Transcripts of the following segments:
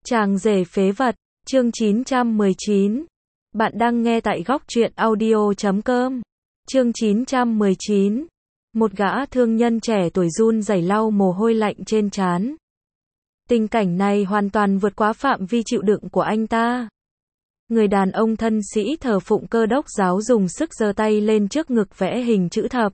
Chàng rể phế vật, chương 919. Bạn đang nghe tại góc truyện audio.com. Chương 919. Một gã thương nhân trẻ tuổi run rẩy lau mồ hôi lạnh trên trán. Tình cảnh này hoàn toàn vượt quá phạm vi chịu đựng của anh ta. Người đàn ông thân sĩ thờ phụng Cơ Đốc giáo dùng sức giơ tay lên trước ngực vẽ hình chữ thập,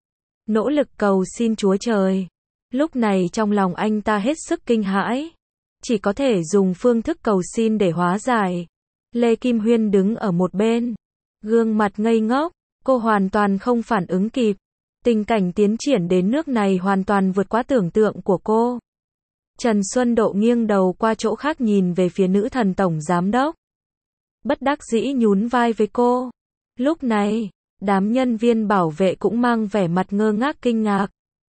nỗ lực cầu xin Chúa Trời. Lúc này trong lòng anh ta hết sức kinh hãi, chỉ có thể dùng phương thức cầu xin để hóa giải. Lê Kim Huyên đứng ở một bên, gương mặt ngây ngốc, cô hoàn toàn không phản ứng kịp. Tình cảnh tiến triển đến nước này hoàn toàn vượt quá tưởng tượng của cô. Trần Xuân Độ nghiêng đầu qua chỗ khác nhìn về phía nữ thần tổng giám đốc, bất đắc dĩ nhún vai với cô. Lúc này, đám nhân viên bảo vệ cũng mang vẻ mặt ngơ ngác kinh ngạc.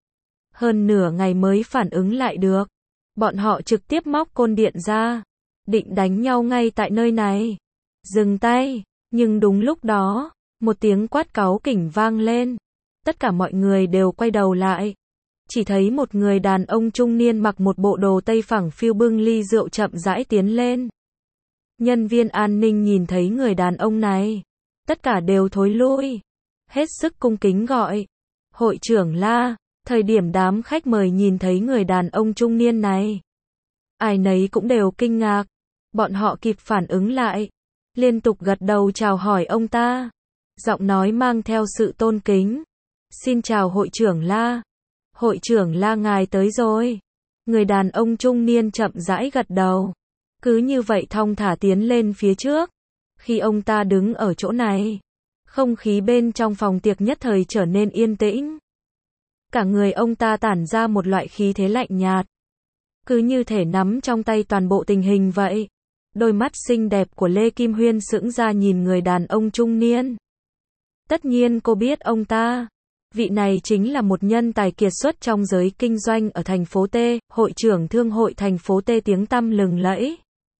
Hơn nửa ngày mới phản ứng lại được. Bọn họ trực tiếp móc côn điện ra, định đánh nhau ngay tại nơi này. Dừng tay, nhưng đúng lúc đó, một tiếng quát cáu kỉnh vang lên. Tất cả mọi người đều quay đầu lại. Chỉ thấy một người đàn ông trung niên mặc một bộ đồ tây phẳng phiu bưng ly rượu chậm rãi tiến lên. Nhân viên an ninh nhìn thấy người đàn ông này, tất cả đều thối lui, hết sức cung kính gọi: "Hội trưởng La." Thời điểm đám khách mời nhìn thấy người đàn ông trung niên này, ai nấy cũng đều kinh ngạc. Bọn họ kịp phản ứng lại, liên tục gật đầu chào hỏi ông ta, giọng nói mang theo sự tôn kính: "Xin chào hội trưởng La." "Hội trưởng La ngài tới rồi." Người đàn ông trung niên chậm rãi gật đầu, cứ như vậy thong thả tiến lên phía trước. Khi ông ta đứng ở chỗ này, không khí bên trong phòng tiệc nhất thời trở nên yên tĩnh. Cả người ông ta tản ra một loại khí thế lạnh nhạt, cứ như thể nắm trong tay toàn bộ tình hình vậy. Đôi mắt xinh đẹp của Lê Kim Huyên sững ra nhìn người đàn ông trung niên. Tất nhiên cô biết ông ta. Vị này chính là một nhân tài kiệt xuất trong giới kinh doanh ở thành phố T, hội trưởng thương hội thành phố T tiếng tăm lừng lẫy.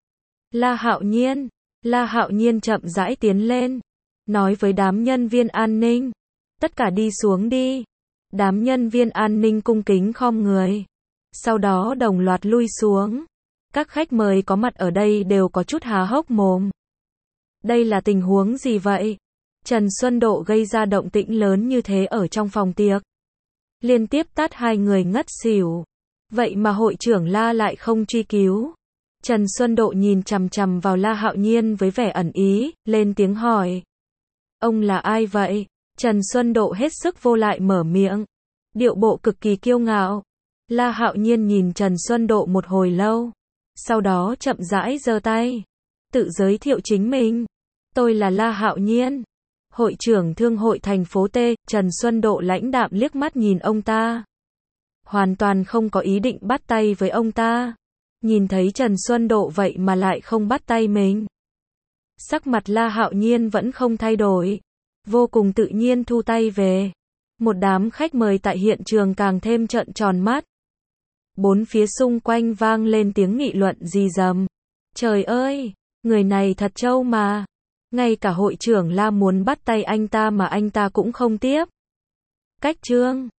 La Hạo Nhiên. La Hạo Nhiên chậm rãi tiến lên, nói với đám nhân viên an ninh: "Tất cả đi xuống đi." Đám nhân viên an ninh cung kính khom người, sau đó đồng loạt lui xuống. Các khách mời có mặt ở đây đều có chút há hốc mồm. Đây là tình huống gì vậy? Trần Xuân Độ gây ra động tĩnh lớn như thế ở trong phòng tiệc, liên tiếp tát hai người ngất xỉu. Vậy mà hội trưởng La lại không truy cứu. Trần Xuân Độ nhìn chằm chằm vào La Hạo Nhiên với vẻ ẩn ý, lên tiếng hỏi: "Ông là ai vậy?" Trần Xuân Độ hết sức vô lại mở miệng, điệu bộ cực kỳ kiêu ngạo. La Hạo Nhiên nhìn Trần Xuân Độ một hồi lâu, sau đó chậm rãi giơ tay, tự giới thiệu chính mình: "Tôi là La Hạo Nhiên, hội trưởng thương hội thành phố T." Trần Xuân Độ lãnh đạm liếc mắt nhìn ông ta, hoàn toàn không có ý định bắt tay với ông ta. Nhìn thấy Trần Xuân Độ vậy mà lại không bắt tay mình, sắc mặt La Hạo Nhiên vẫn không thay đổi, vô cùng tự nhiên thu tay về. Một đám khách mời tại hiện trường càng thêm trợn tròn mắt. Bốn phía xung quanh vang lên tiếng nghị luận rì rầm. Trời ơi, người này thật trâu mà. Ngay cả hội trưởng La muốn bắt tay anh ta mà anh ta cũng không tiếp. Cách chương